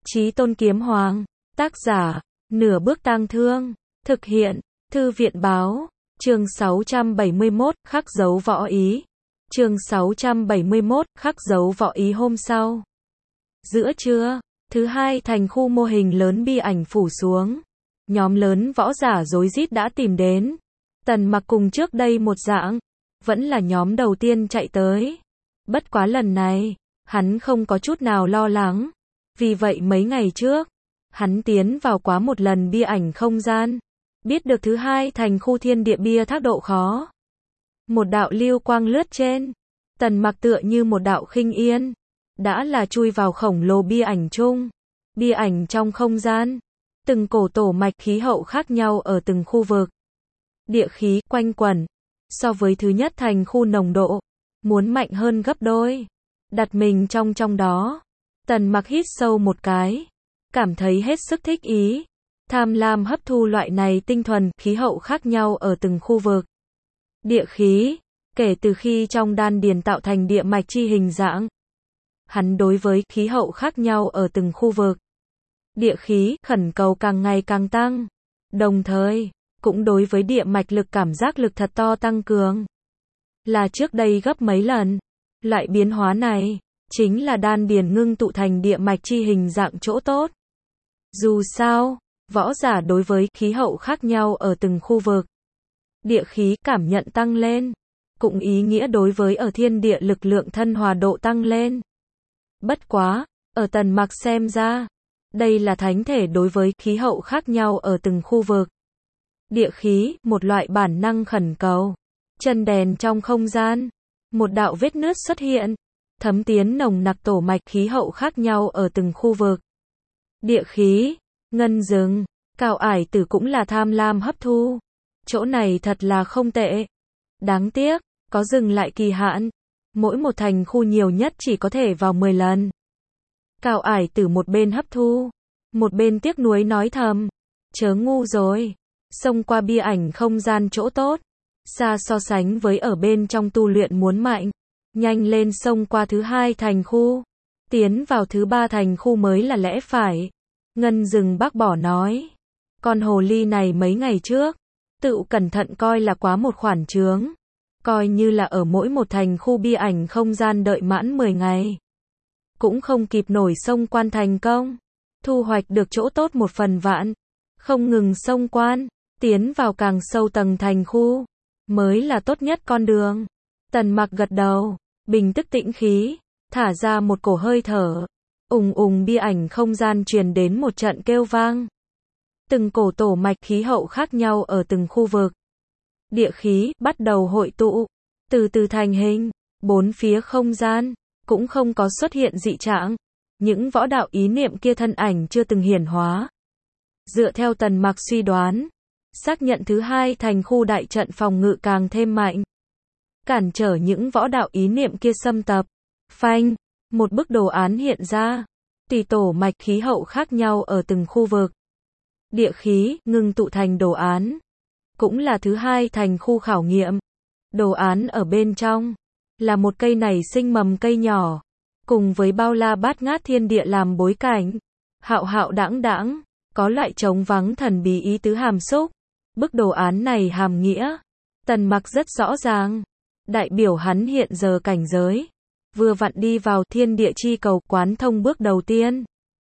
Chí Tôn Kiếm Hoàng, tác giả, Nửa Bước Tang Thương, thực hiện, Thư viện báo, chương 671, khắc dấu võ ý. Chương 671, khắc dấu võ ý. Hôm sau, giữa trưa, thứ hai thành khu mô hình lớn bi ảnh phủ xuống. Nhóm lớn võ giả rối rít đã tìm đến. Tần Mặc cùng trước đây một dạng, vẫn là nhóm đầu tiên chạy tới. Bất quá lần này, hắn không có chút nào lo lắng. Vì vậy mấy ngày trước, hắn tiến vào quá một lần bia ảnh không gian. Biết được thứ hai thành khu thiên địa bia thác độ khó. Một đạo lưu quang lướt trên. Tần Mặc tựa như một đạo khinh yên. Đã là chui vào khổng lồ bia ảnh chung. Bia ảnh trong không gian. Từng cổ tổ mạch khí hậu khác nhau ở từng khu vực. Địa khí quanh quẩn. So với thứ nhất thành khu nồng độ. Muốn mạnh hơn gấp đôi. Đặt mình trong đó. Tần Mặc hít sâu một cái. Cảm thấy hết sức thích ý. Tham lam hấp thu loại này tinh thuần khí hậu khác nhau ở từng khu vực. Địa khí. Kể từ khi trong đan điền tạo thành địa mạch chi hình dạng. Hắn đối với khí hậu khác nhau ở từng khu vực. Địa khí khẩn cầu càng ngày càng tăng. Đồng thời, cũng đối với địa mạch lực cảm giác lực thật to tăng cường. Là trước đây gấp mấy lần. Loại biến hóa này, chính là đan điền ngưng tụ thành địa mạch chi hình dạng chỗ tốt. Dù sao, võ giả đối với khí hậu khác nhau ở từng khu vực. Địa khí cảm nhận tăng lên. Cũng ý nghĩa đối với ở thiên địa lực lượng thân hòa độ tăng lên. Bất quá, ở Tần Mặc xem ra, đây là thánh thể đối với khí hậu khác nhau ở từng khu vực. Địa khí, một loại bản năng khẩn cầu. Chân đèn trong không gian. Một đạo vết nứt xuất hiện. Thấm tiến nồng nặc tổ mạch khí hậu khác nhau ở từng khu vực. Địa khí, ngân rừng, Cao Ải Tử cũng là tham lam hấp thu. Chỗ này thật là không tệ. Đáng tiếc, có dừng lại kỳ hạn. Mỗi một thành khu nhiều nhất chỉ có thể vào 10 lần. Cao Ải Tử một bên hấp thu, một bên tiếc nuối nói thầm. Chớ ngu rồi. Xông qua bia ảnh không gian chỗ tốt. Xa so sánh với ở bên trong tu luyện muốn mạnh. Nhanh lên xông qua thứ hai thành khu. Tiến vào thứ ba thành khu mới là lẽ phải. Ngân rừng bác bỏ nói. Con hồ ly này mấy ngày trước. Tự cẩn thận coi là quá một khoản chướng. Coi như là ở mỗi một thành khu bia ảnh không gian đợi mãn 10 ngày. Cũng không kịp nổi xông quan thành công. Thu hoạch được chỗ tốt một phần vạn. Không ngừng xông quan. Tiến vào càng sâu tầng thành khu. Mới là tốt nhất con đường. Tần Mặc gật đầu. Bình tức tĩnh khí. Thả ra một cổ hơi thở. Bia ảnh không gian truyền đến một trận kêu vang. Từng cổ tổ mạch khí hậu khác nhau ở từng khu vực. Địa khí bắt đầu hội tụ. Từ từ thành hình. Bốn phía không gian. Cũng không có xuất hiện dị trạng. Những võ đạo ý niệm kia thân ảnh chưa từng hiển hóa. Dựa theo Tần Mặc suy đoán. Xác nhận thứ hai thành khu đại trận phòng ngự càng thêm mạnh. Cản trở những võ đạo ý niệm kia xâm tập. Phanh. Một bức đồ án hiện ra. Tùy tổ mạch khí hậu khác nhau ở từng khu vực. Địa khí ngưng tụ thành đồ án. Cũng là thứ hai thành khu khảo nghiệm. Đồ án ở bên trong. Là một cây nảy sinh mầm cây nhỏ. Cùng với bao la bát ngát thiên địa làm bối cảnh. Hạo hạo đãng đãng. Có loại trống vắng thần bí ý tứ hàm xúc. Bức đồ án này hàm nghĩa. Tần Mặc rất rõ ràng. Đại biểu hắn hiện giờ cảnh giới. Vừa vặn đi vào thiên địa chi cầu quán thông bước đầu tiên.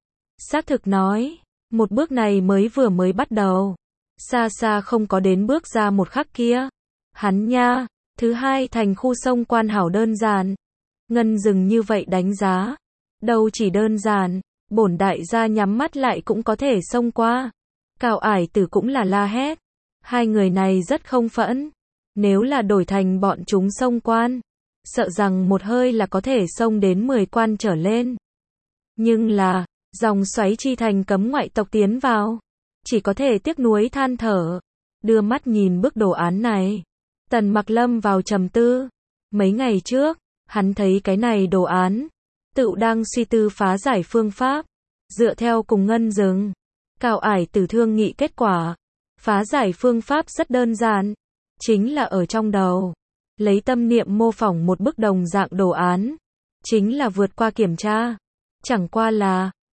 Xác thực nói. Một bước này mới bắt đầu. Xa xa không có đến bước ra một khắc kia. Hắn nha. Thứ hai thành khu sông quan hảo đơn giản. Ngân rừng như vậy đánh giá. Đâu chỉ đơn giản. Bổn đại gia nhắm mắt lại cũng có thể xông qua. Cao Ải Tử cũng là la hét. Hai người này rất không phẫn. Nếu là đổi thành bọn chúng xông quan. Sợ rằng một hơi là có thể xông đến 10 quan trở lên. Nhưng là, dòng xoáy chi thành cấm ngoại tộc tiến vào. Chỉ có thể tiếc nuối than thở. Đưa mắt nhìn bức đồ án này. Tần Mặc lâm vào trầm tư. Mấy ngày trước, hắn thấy cái này đồ án. Tự đang suy tư phá giải phương pháp. Dựa theo cùng ngân rừng. Cao Ải Tử thương nghị kết quả. Phá giải phương pháp rất đơn giản. Chính là ở trong đầu. Lấy tâm niệm mô phỏng một bức đồng dạng đồ án. Chính là vượt qua kiểm tra. Chẳng qua là,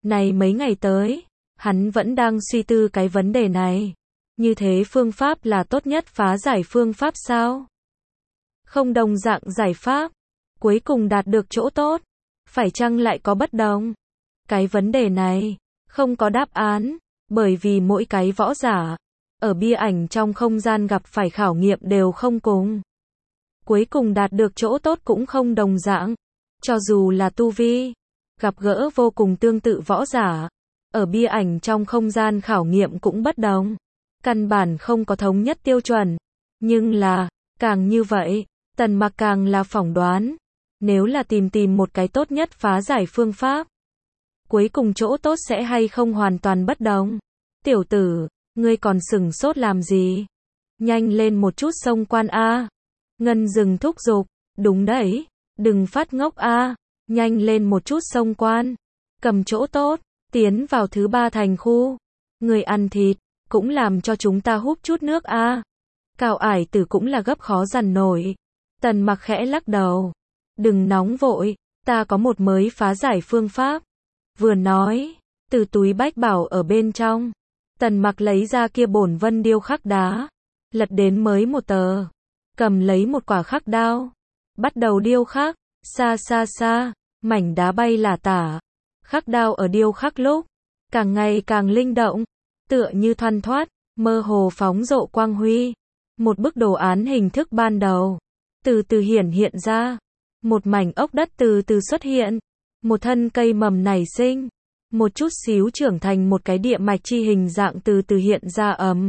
Này mấy ngày tới, hắn vẫn đang suy tư cái vấn đề này. Như thế phương pháp là tốt nhất phá giải phương pháp sao? Không đồng dạng giải pháp, cuối cùng đạt được chỗ tốt, phải chăng lại có bất đồng? Cái vấn đề này, không có đáp án, bởi vì mỗi cái võ giả, ở bia ảnh trong không gian gặp phải khảo nghiệm đều không cùng. Cuối cùng đạt được chỗ tốt cũng không đồng dạng, cho dù là tu vi, gặp gỡ vô cùng tương tự võ giả, ở bia ảnh trong không gian khảo nghiệm cũng bất đồng. Căn bản không có thống nhất tiêu chuẩn, nhưng là, càng như vậy, Tần Mặc càng là phỏng đoán, nếu là tìm một cái tốt nhất phá giải phương pháp, cuối cùng chỗ tốt sẽ hay không hoàn toàn bất đồng. Tiểu tử, ngươi còn sừng sốt làm gì? Nhanh lên một chút xông quan a. Ngân dừng thúc giục, đúng đấy, đừng phát ngốc a, nhanh lên một chút xông quan, cầm chỗ tốt, tiến vào thứ 3 thành khu. Người ăn thịt, cũng làm cho chúng ta húp chút nước a. Cao Ải Tử cũng là gấp khó dằn nổi. Tần Mặc khẽ lắc đầu, đừng nóng vội, ta có một mới phá giải phương pháp. Vừa nói, từ túi bách bảo ở bên trong, Tần Mặc lấy ra kia bổn vân điêu khắc đá, lật đến mới một tờ, cầm lấy một quả khắc đao, bắt đầu điêu khắc. Xa xa xa, mảnh đá bay lả tả, khắc đao ở điêu khắc lúc càng ngày càng linh động, tựa như thoăn thoắt, mơ hồ phóng rộ quang huy. Một bức đồ án hình thức ban đầu từ từ hiển hiện ra, một mảnh ốc đất từ từ xuất hiện, một thân cây mầm nảy sinh, một chút xíu trưởng thành một cái địa mạch chi hình dạng từ từ hiện ra ầm.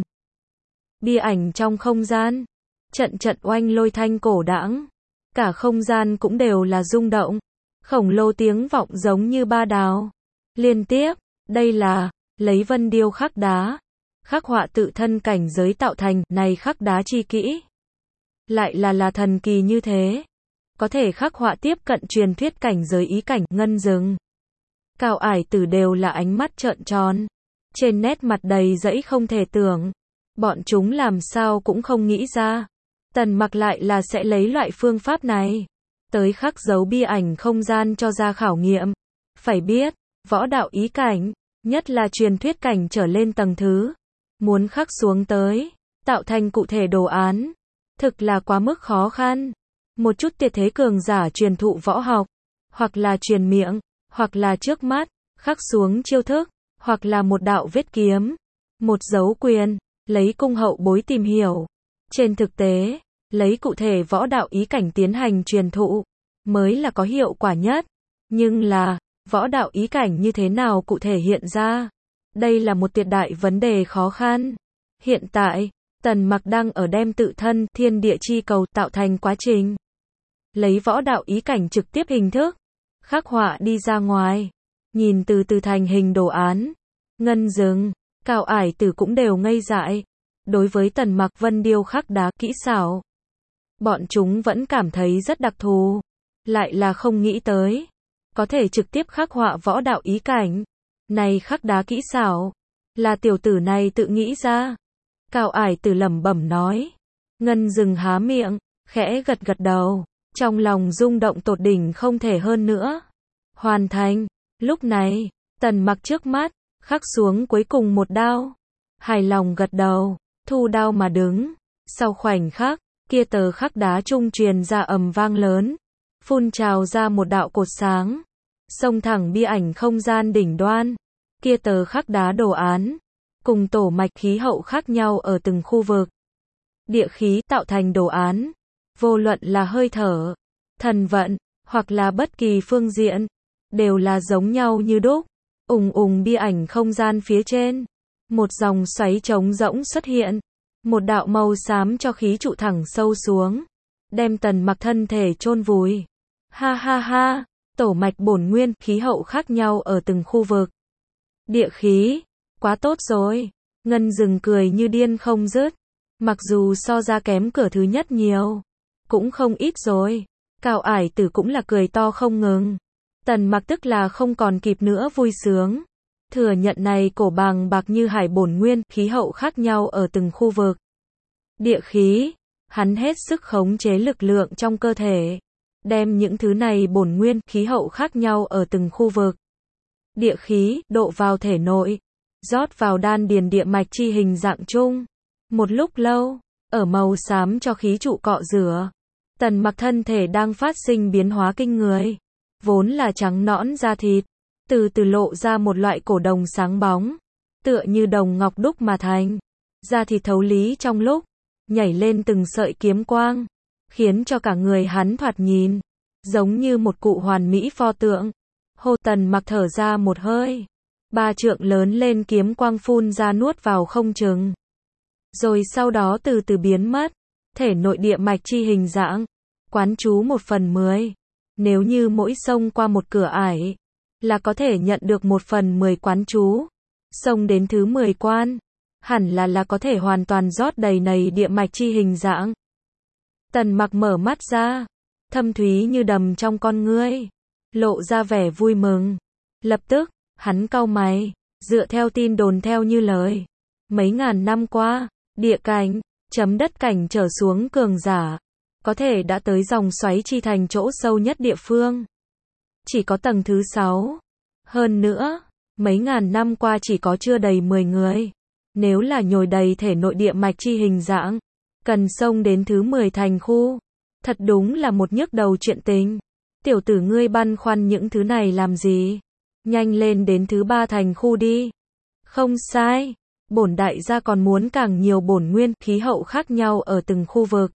Bia ảnh trong không gian, trận trận oanh lôi thanh cổ đãng, cả không gian cũng đều là rung động, khổng lồ tiếng vọng giống như ba đào liên tiếp. Đây là lấy vân điêu khắc đá, khắc họa tự thân cảnh giới tạo thành, này khắc đá chi kỹ lại là thần kỳ như thế, có thể khắc họa tiếp cận truyền thuyết cảnh giới ý cảnh. Ngân Dừng, Cao Ải Tử đều là ánh mắt trợn tròn, trên nét mặt đầy dẫy không thể tưởng, bọn chúng làm sao cũng không nghĩ ra, Tần Mặc lại là sẽ lấy loại phương pháp này tới khắc dấu bia ảnh không gian cho ra khảo nghiệm. Phải biết, võ đạo ý cảnh, nhất là truyền thuyết cảnh trở lên tầng thứ, muốn khắc xuống tới, tạo thành cụ thể đồ án, thực là quá mức khó khăn. Một chút tuyệt thế cường giả truyền thụ võ học, hoặc là truyền miệng, hoặc là trước mắt, khắc xuống chiêu thức, hoặc là một đạo vết kiếm, một dấu quyền, lấy cung hậu bối tìm hiểu. Trên thực tế, lấy cụ thể võ đạo ý cảnh tiến hành truyền thụ, mới là có hiệu quả nhất. Nhưng là, võ đạo ý cảnh như thế nào cụ thể hiện ra? Đây là một tuyệt đại vấn đề khó khăn. Hiện tại, Tần Mặc đang ở đem tự thân thiên địa chi cầu tạo thành quá trình, lấy võ đạo ý cảnh trực tiếp hình thức, khắc họa đi ra ngoài, nhìn từ từ thành hình đồ án. Ngân Dừng, Cao Ải Tử cũng đều ngây dại. Đối với Tần Mặc vân điêu khắc đá kỹ xảo, bọn chúng vẫn cảm thấy rất đặc thù, lại là không nghĩ tới có thể trực tiếp khắc họa võ đạo ý cảnh. Này khắc đá kỹ xảo, là tiểu tử này tự nghĩ ra. Cao Ải Tử lẩm bẩm nói. Ngân Dừng há miệng, khẽ gật gật đầu, trong lòng rung động tột đỉnh không thể hơn nữa. Hoàn thành. Lúc này, Tần Mặc trước mắt khắc xuống cuối cùng một đao, hài lòng gật đầu, thu đao mà đứng. Sau khoảnh khắc, kia tờ khắc đá trung truyền ra ầm vang lớn, phun trào ra một đạo cột sáng, xông thẳng bia ảnh không gian đỉnh đoan. Kia tờ khắc đá đồ án, cùng tổ mạch khí hậu khác nhau ở từng khu vực. Địa khí tạo thành đồ án, vô luận là hơi thở, thần vận, hoặc là bất kỳ phương diện, đều là giống nhau như đúc. Bia ảnh không gian phía trên, một dòng xoáy trống rỗng xuất hiện, một đạo màu xám cho khí trụ thẳng sâu xuống, đem Tần Mặc thân thể chôn vùi. Ha ha ha, tổ mạch bổn nguyên, khí hậu khác nhau ở từng khu vực. Địa khí, quá tốt rồi. Ngân Dừng cười như điên không dứt. Mặc dù so ra kém cửa thứ nhất nhiều, cũng không ít rồi. Cao Ải Tử cũng là cười to không ngừng. Tần Mặc tức là không còn kịp nữa vui sướng. Thừa nhận này cổ bàng bạc như hải bổn nguyên, khí hậu khác nhau ở từng khu vực. Địa khí, hắn hết sức khống chế lực lượng trong cơ thể, đem những thứ này bổn nguyên, khí hậu khác nhau ở từng khu vực địa khí, độ vào thể nội, rót vào đan điền địa mạch chi hình dạng chung. Một lúc lâu, ở màu xám cho khí trụ cọ rửa, Tần Mặc thân thể đang phát sinh biến hóa kinh người. Vốn là trắng nõn da thịt, từ từ lộ ra một loại cổ đồng sáng bóng, tựa như đồng ngọc đúc mà thành. Da thịt thấu lý trong lúc nhảy lên từng sợi kiếm quang, khiến cho cả người hắn thoạt nhìn giống như một cụ hoàn mỹ pho tượng. Hô, Tần Mặc thở ra một hơi, 3 trượng lớn lên kiếm quang phun ra nuốt vào không chừng, rồi sau đó từ từ biến mất. Thể nội địa mạch chi hình dạng, quán chú 1/10. Nếu như mỗi xông qua một cửa ải, là có thể nhận được 1/10 quán chú. Xông đến thứ 10 quan, hẳn là có thể hoàn toàn rót đầy nầy địa mạch chi hình dạng. Tần Mặc mở mắt ra, thâm thúy như đầm trong con ngươi, lộ ra vẻ vui mừng. Lập tức, hắn cau mày, dựa theo tin đồn theo như lời, mấy ngàn năm qua, địa cảnh, chấm đất cảnh trở xuống cường giả, có thể đã tới dòng xoáy chi thành chỗ sâu nhất địa phương. Chỉ có tầng thứ 6. Hơn nữa, mấy ngàn năm qua chỉ có chưa đầy 10 người. Nếu là nhồi đầy thể nội địa mạch chi hình dạng, cần xông đến thứ 10 thành khu. Thật đúng là một nhức đầu chuyện tình. Tiểu tử ngươi băn khoăn những thứ này làm gì? Nhanh lên đến thứ 3 thành khu đi. Không sai, bổn đại gia còn muốn càng nhiều bổn nguyên khí hậu khác nhau ở từng khu vực.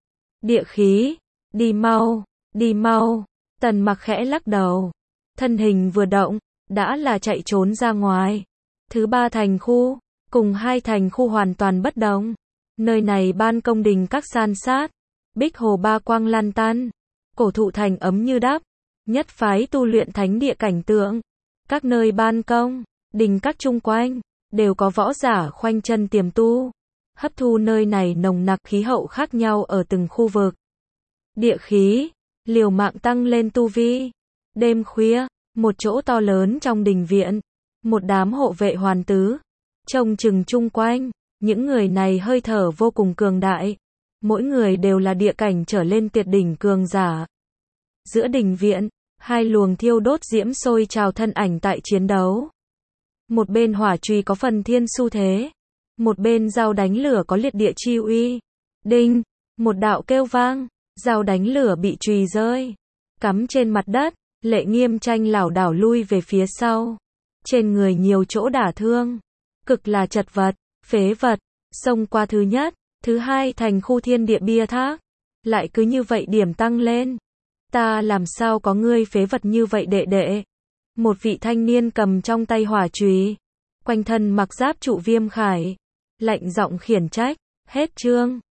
Địa khí, đi mau, đi mau. Tần Mặc khẽ lắc đầu, thân hình vừa động, đã là chạy trốn ra ngoài. Thứ 3 thành khu, cùng 2 thành khu hoàn toàn bất đồng. Nơi này ban công đình các san sát, bích hồ ba quang lan tan, cổ thụ thành ấm như đắp, nhất phái tu luyện thánh địa cảnh tượng. Các nơi ban công, đình các chung quanh, đều có võ giả khoanh chân tiềm tu, hấp thu nơi này nồng nặc khí hậu khác nhau ở từng khu vực. Địa khí, liều mạng tăng lên tu vi. Đêm khuya, một chỗ to lớn trong đình viện, một đám hộ vệ hoàn tứ, trông chừng chung quanh, những người này hơi thở vô cùng cường đại, mỗi người đều là địa cảnh trở lên tuyệt đỉnh cường giả. Giữa đình viện, 2 luồng thiêu đốt diễm sôi trào thân ảnh tại chiến đấu. Một bên hỏa chùy có phần thiên xu thế, một bên dao đánh lửa có liệt địa chi uy. Đinh, một đạo kêu vang, dao đánh lửa bị chùy rơi, cắm trên mặt đất, Lệ Nghiêm Tranh lảo đảo lui về phía sau. Trên người nhiều chỗ đả thương, cực là chật vật, phế vật. Xông qua thứ nhất, thứ 2 thành khu thiên địa bia thác, lại cứ như vậy điểm tăng lên. Ta làm sao có ngươi phế vật như vậy đệ đệ? Một vị thanh niên cầm trong tay hỏa chùy, quanh thân mặc giáp trụ viêm khải, lạnh giọng khiển trách. Hết chương.